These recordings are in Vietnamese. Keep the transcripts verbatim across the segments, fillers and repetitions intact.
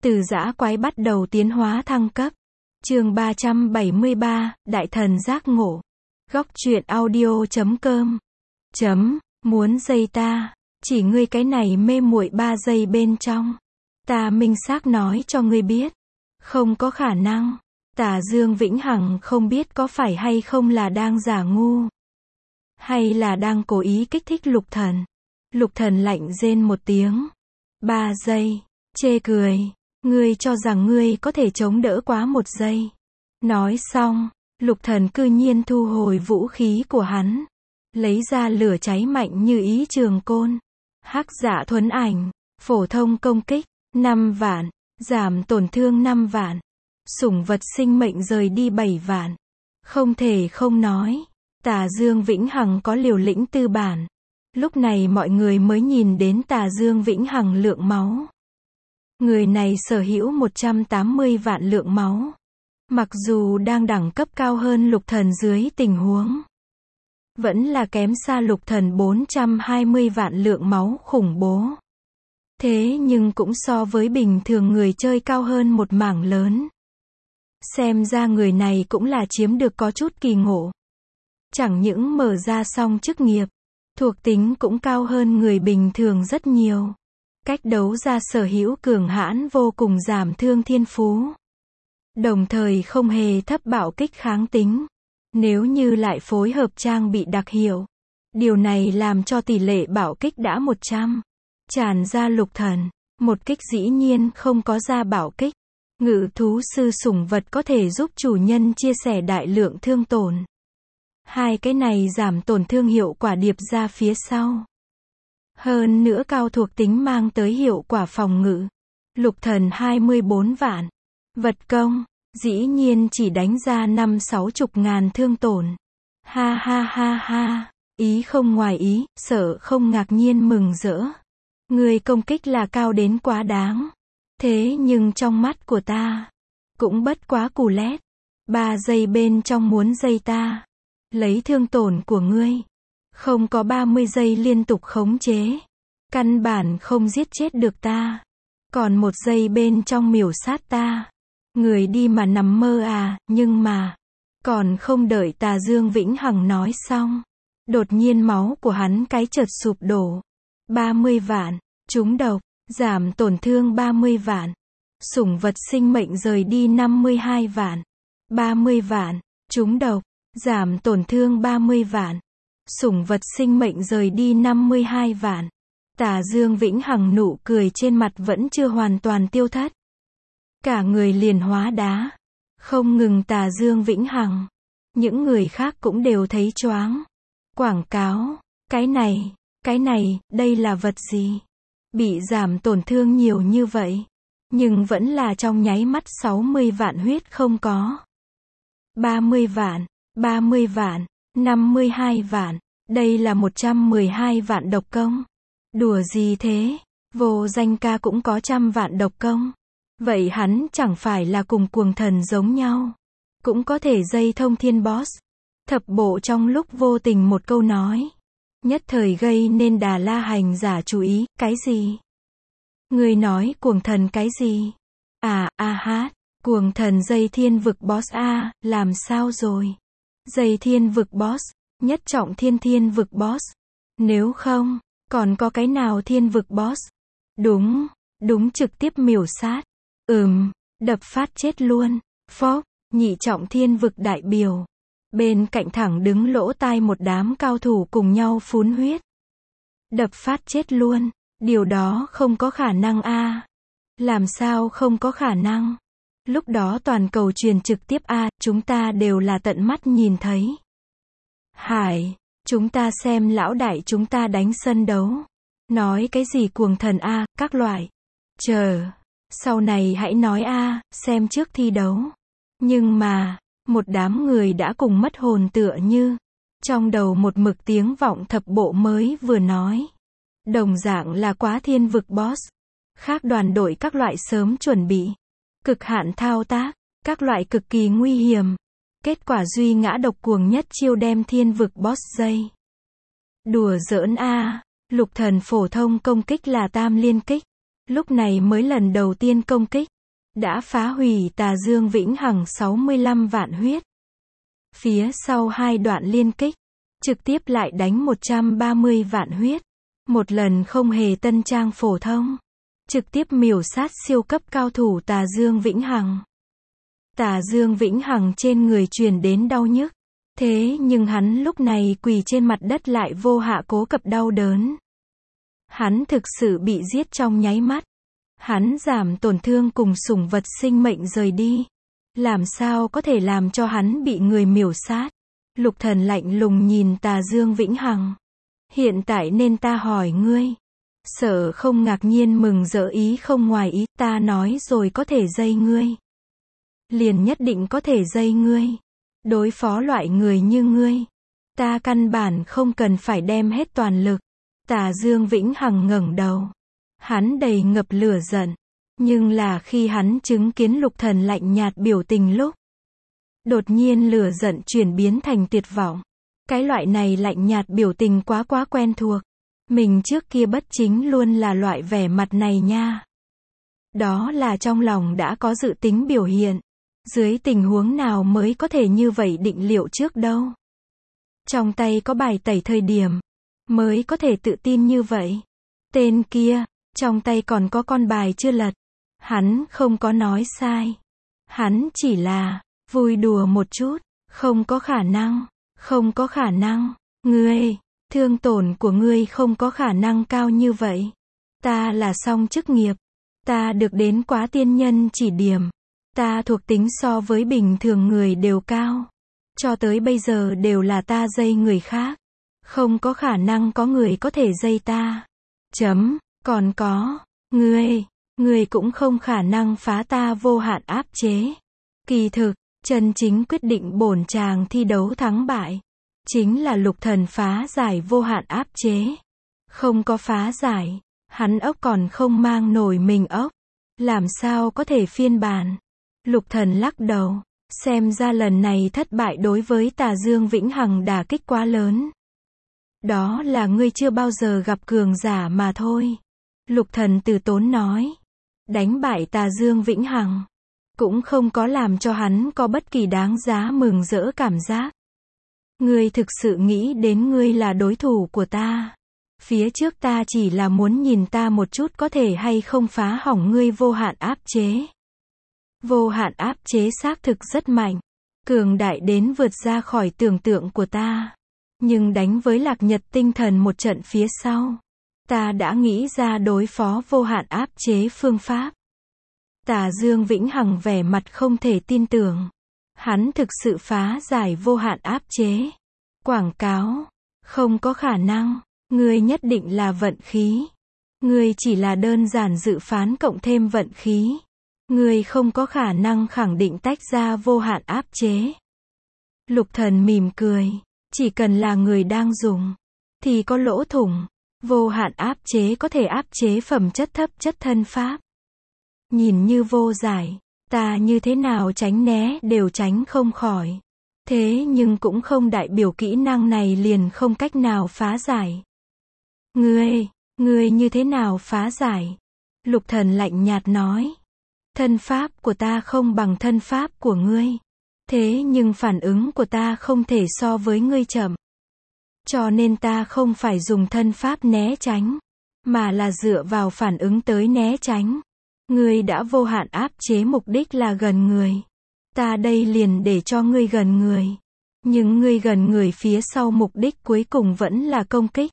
Từ dã quái bắt đầu tiến hóa thăng cấp. Chương ba trăm bảy mươi ba, Đại thần giác ngộ. Góc truyện audio chấm com. Chấm, muốn dây ta, chỉ ngươi cái này mê muội ba giây bên trong. Ta minh xác nói cho ngươi biết. Không có khả năng. Tả Dương Vĩnh Hằng không biết có phải hay không là đang giả ngu. Hay là đang cố ý kích thích Lục Thần. Lục Thần lạnh rên một tiếng. Ba giây. Chê cười. Ngươi cho rằng ngươi có thể chống đỡ quá một giây. Nói xong, Lục Thần cư nhiên thu hồi vũ khí của hắn. Lấy ra lửa cháy mạnh như ý trường côn. Hắc Dạ thuấn ảnh. Phổ thông công kích. năm vạn. Giảm tổn thương năm vạn. Sủng vật sinh mệnh rời đi bảy vạn. Không thể không nói. Tả Dương Vĩnh Hằng có liều lĩnh tư bản. Lúc này mọi người mới nhìn đến Tả Dương Vĩnh Hằng lượng máu. Người này sở hữu một trăm tám mươi vạn lượng máu. Mặc dù đang đẳng cấp cao hơn Lục Thần dưới tình huống. Vẫn là kém xa Lục Thần bốn trăm hai mươi vạn lượng máu khủng bố. Thế nhưng cũng so với bình thường người chơi cao hơn một mảng lớn. Xem ra người này cũng là chiếm được có chút kỳ ngộ. Chẳng những mở ra xong chức nghiệp, thuộc tính cũng cao hơn người bình thường rất nhiều. Cách đấu ra sở hữu cường hãn vô cùng giảm thương thiên phú. Đồng thời không hề thấp bạo kích kháng tính. Nếu như lại phối hợp trang bị đặc hiệu. Điều này làm cho tỷ lệ bạo kích đã một trăm. Tràn ra Lục Thần. Một kích dĩ nhiên không có ra bạo kích. Ngự thú sư sủng vật có thể giúp chủ nhân chia sẻ đại lượng thương tổn. Hai cái này giảm tổn thương hiệu quả điệp ra phía sau. Hơn nữa cao thuộc tính mang tới hiệu quả phòng ngự. Lục Thần hai mươi bốn vạn. Vật công, dĩ nhiên chỉ đánh ra năm sáu chục ngàn thương tổn. Ha ha ha ha, ý không ngoài ý, sợ không ngạc nhiên mừng rỡ. Người công kích là cao đến quá đáng. Thế nhưng trong mắt của ta, cũng bất quá cù lét. Ba giây bên trong muốn dây ta. Lấy thương tổn của ngươi. Không có ba mươi giây liên tục khống chế. Căn bản không giết chết được ta. Còn một giây bên trong miểu sát ta. Người đi mà nằm mơ à, nhưng mà. Còn không đợi Tả Dương Vĩnh Hằng nói xong. Đột nhiên máu của hắn cái chợt sụp đổ. ba mươi vạn. Trúng độc. Giảm tổn thương ba mươi vạn. Sủng vật sinh mệnh rời đi năm mươi hai vạn. ba mươi vạn. Trúng độc. Giảm tổn thương ba mươi vạn. Sủng vật sinh mệnh rời đi năm mươi hai vạn. Tả Dương Vĩnh Hằng nụ cười trên mặt vẫn chưa hoàn toàn tiêu thất. Cả người liền hóa đá. Không ngừng Tả Dương Vĩnh Hằng. Những người khác cũng đều thấy choáng. Quảng cáo. Cái này, cái này, đây là vật gì? Bị giảm tổn thương nhiều như vậy. Nhưng vẫn là trong nháy mắt sáu mươi vạn huyết không có. ba mươi vạn, ba mươi vạn, năm mươi hai vạn. Đây là một trăm mười hai vạn độc công. Đùa gì thế? Vô Danh ca cũng có trăm vạn độc công. Vậy hắn chẳng phải là cùng cuồng thần giống nhau. Cũng có thể dây thông thiên boss. Thập bộ trong lúc vô tình một câu nói. Nhất thời gây nên Đà La hành giả chú ý. Cái gì? Người nói cuồng thần cái gì? À, a hát. Cuồng thần dây thiên vực boss a, làm sao rồi? Dây thiên vực boss. Nhất trọng thiên thiên vực boss. Nếu không, còn có cái nào thiên vực boss? Đúng, đúng trực tiếp miểu sát. Ừm, đập phát chết luôn. Phốc, nhị trọng thiên vực đại biểu. Bên cạnh thẳng đứng lỗ tai một đám cao thủ cùng nhau phun huyết. Đập phát chết luôn. Điều đó không có khả năng a. Làm sao không có khả năng? Lúc đó toàn cầu truyền trực tiếp a, chúng ta đều là tận mắt nhìn thấy. Hải, chúng ta xem lão đại chúng ta đánh sân đấu. Nói cái gì cuồng thần a, các loại. Chờ, sau này hãy nói a, xem trước thi đấu. Nhưng mà, một đám người đã cùng mất hồn tựa như. Trong đầu một mực tiếng vọng thập bộ mới vừa nói. Đồng dạng là quá thiên vực boss. Khác đoàn đội các loại sớm chuẩn bị. Cực hạn thao tác, các loại cực kỳ nguy hiểm. Kết quả duy ngã độc cuồng nhất chiêu đem thiên vực boss dây. Đùa giỡn a, Lục Thần phổ thông công kích là tam liên kích. Lúc này mới lần đầu tiên công kích. đã phá hủy Tà Dương Vĩnh Hằng sáu mươi lăm vạn huyết. Phía sau hai đoạn liên kích, trực tiếp lại đánh một trăm ba mươi vạn huyết. Một lần không hề tân trang phổ thông, trực tiếp miểu sát siêu cấp cao thủ Tà Dương Vĩnh Hằng. Tà Dương Vĩnh Hằng trên người truyền đến đau nhức. Thế nhưng hắn lúc này quỳ trên mặt đất lại vô hạ cố cập đau đớn. Hắn thực sự bị giết trong nháy mắt. Hắn giảm tổn thương cùng sủng vật sinh mệnh rời đi. Làm sao có thể làm cho hắn bị người miểu sát? Lục Thần lạnh lùng nhìn Tà Dương Vĩnh Hằng. Hiện tại nên ta hỏi ngươi. Sợ không ngạc nhiên mừng rỡ ý không ngoài ý, ta nói rồi có thể dây ngươi. Liền nhất định có thể dây ngươi. Đối phó loại người như ngươi, ta căn bản không cần phải đem hết toàn lực. Tà Dương Vĩnh Hằng ngẩng đầu. Hắn đầy ngập lửa giận. Nhưng là khi hắn chứng kiến Lục Thần lạnh nhạt biểu tình lúc, đột nhiên lửa giận chuyển biến thành tuyệt vọng. Cái loại này lạnh nhạt biểu tình quá quá quen thuộc. Mình trước kia bất chính luôn là loại vẻ mặt này nha. Đó là trong lòng đã có dự tính biểu hiện. Dưới tình huống nào mới có thể như vậy định liệu trước đâu. Trong tay có bài tẩy thời điểm, mới có thể tự tin như vậy. Tên kia, trong tay còn có con bài chưa lật. Hắn không có nói sai. Hắn chỉ là, vui đùa một chút. Không có khả năng, không có khả năng. Ngươi, thương tổn của ngươi không có khả năng cao như vậy. Ta là song chức nghiệp. Ta được đến quá tiên nhân chỉ điểm. Ta thuộc tính so với bình thường người đều cao. Cho tới bây giờ đều là ta dây người khác. Không có khả năng có người có thể dây ta. Chấm, còn có, ngươi, ngươi cũng không khả năng phá ta vô hạn áp chế. Kỳ thực, chân chính quyết định bổn chàng thi đấu thắng bại, chính là Lục Thần phá giải vô hạn áp chế. Không có phá giải, hắn ốc còn không mang nổi mình ốc. Làm sao có thể phiên bản? Lục Thần lắc đầu, xem ra lần này thất bại đối với Tà Dương Vĩnh Hằng đả kích quá lớn. Đó là ngươi chưa bao giờ gặp cường giả mà thôi. Lục Thần từ tốn nói, đánh bại Tà Dương Vĩnh Hằng, cũng không có làm cho hắn có bất kỳ đáng giá mừng rỡ cảm giác. Ngươi thực sự nghĩ đến ngươi là đối thủ của ta. Phía trước ta chỉ là muốn nhìn ta một chút có thể hay không phá hỏng ngươi vô hạn áp chế. Vô hạn áp chế xác thực rất mạnh, cường đại đến vượt ra khỏi tưởng tượng của ta. Nhưng đánh với Lạc Nhật tinh thần một trận phía sau, ta đã nghĩ ra đối phó vô hạn áp chế phương pháp. Tà Dương Vĩnh Hằng vẻ mặt không thể tin tưởng. Hắn thực sự phá giải vô hạn áp chế. Quảng cáo, không có khả năng, ngươi nhất định là vận khí. Ngươi chỉ là đơn giản dự phán cộng thêm vận khí. Ngươi không có khả năng khẳng định tách ra vô hạn áp chế. Lục Thần mỉm cười, chỉ cần là người đang dùng, thì có lỗ thủng. Vô hạn áp chế có thể áp chế phẩm chất thấp chất thân pháp. Nhìn như vô giải, ta như thế nào tránh né đều tránh không khỏi. Thế nhưng cũng không đại biểu kỹ năng này liền không cách nào phá giải. Ngươi, ngươi như thế nào phá giải? Lục Thần lạnh nhạt nói. Thân pháp của ta không bằng thân pháp của ngươi. Thế nhưng phản ứng của ta không thể so với ngươi chậm. Cho nên ta không phải dùng thân pháp né tránh, mà là dựa vào phản ứng tới né tránh. Ngươi đã vô hạn áp chế mục đích là gần người. Ta đây liền để cho ngươi gần người. Nhưng ngươi gần người phía sau mục đích cuối cùng vẫn là công kích.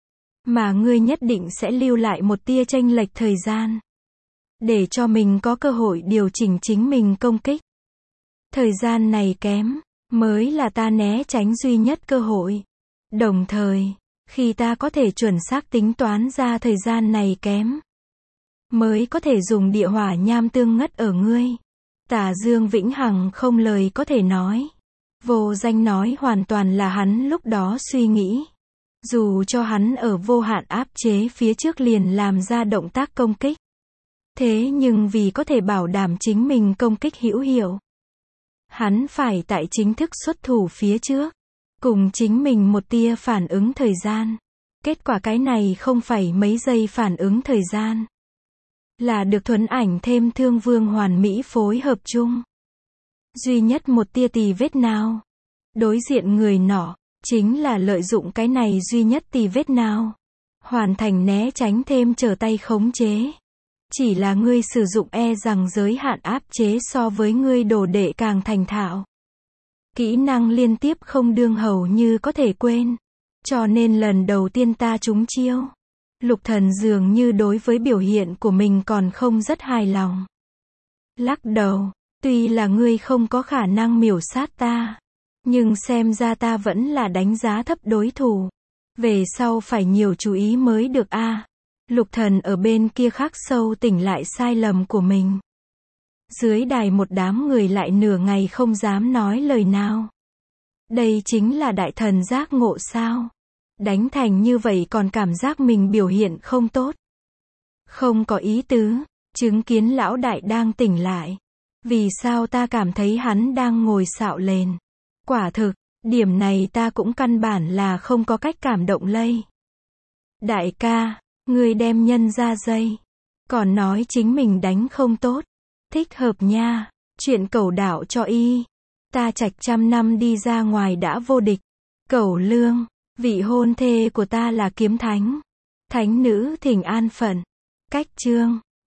Mà ngươi nhất định sẽ lưu lại một tia chênh lệch thời gian. Để cho mình có cơ hội điều chỉnh chính mình công kích. Thời gian này kém, mới là ta né tránh duy nhất cơ hội. Đồng thời, khi ta có thể chuẩn xác tính toán ra thời gian này kém, mới có thể dùng địa hỏa nham tương ngất ở ngươi. Tà Dương Vĩnh Hằng không lời có thể nói. Vô Danh nói hoàn toàn là hắn lúc đó suy nghĩ. Dù cho hắn ở vô hạn áp chế phía trước liền làm ra động tác công kích. Thế nhưng vì có thể bảo đảm chính mình công kích hữu hiệu, hắn phải tại chính thức xuất thủ phía trước, cùng chính mình một tia phản ứng thời gian. Kết quả cái này không phải mấy giây phản ứng thời gian, là được thuẫn ảnh thêm thương vương hoàn mỹ phối hợp chung. Duy nhất một tia tì vết nào. Đối diện người nọ, chính là lợi dụng cái này duy nhất tì vết nào. Hoàn thành né tránh thêm trở tay khống chế. Chỉ là ngươi sử dụng e rằng giới hạn áp chế so với ngươi đồ đệ càng thành thạo. Kỹ năng liên tiếp không đương hầu như có thể quên. Cho nên lần đầu tiên ta trúng chiêu. Lục Thần dường như đối với biểu hiện của mình còn không rất hài lòng. Lắc đầu, tuy là ngươi không có khả năng miểu sát ta. Nhưng xem ra ta vẫn là đánh giá thấp đối thủ. Về sau phải nhiều chú ý mới được a. À. Lục Thần ở bên kia khắc sâu tỉnh lại sai lầm của mình. Dưới đài một đám người lại nửa ngày không dám nói lời nào. Đây chính là đại thần giác ngộ sao? Đánh thành như vậy còn cảm giác mình biểu hiện không tốt. Không có ý tứ, chứng kiến lão đại đang tỉnh lại. Vì sao ta cảm thấy hắn đang ngồi xạo lên? Quả thực, điểm này ta cũng căn bản là không có cách cảm động lây. Đại ca, ngươi đem nhân ra dây. Còn nói chính mình đánh không tốt. Thích hợp nha, chuyện cẩu đạo cho y. Ta trạch trăm năm đi ra ngoài đã vô địch. Cẩu lương, vị hôn thê của ta là kiếm thánh. Thánh nữ thỉnh an phận. Cách chương.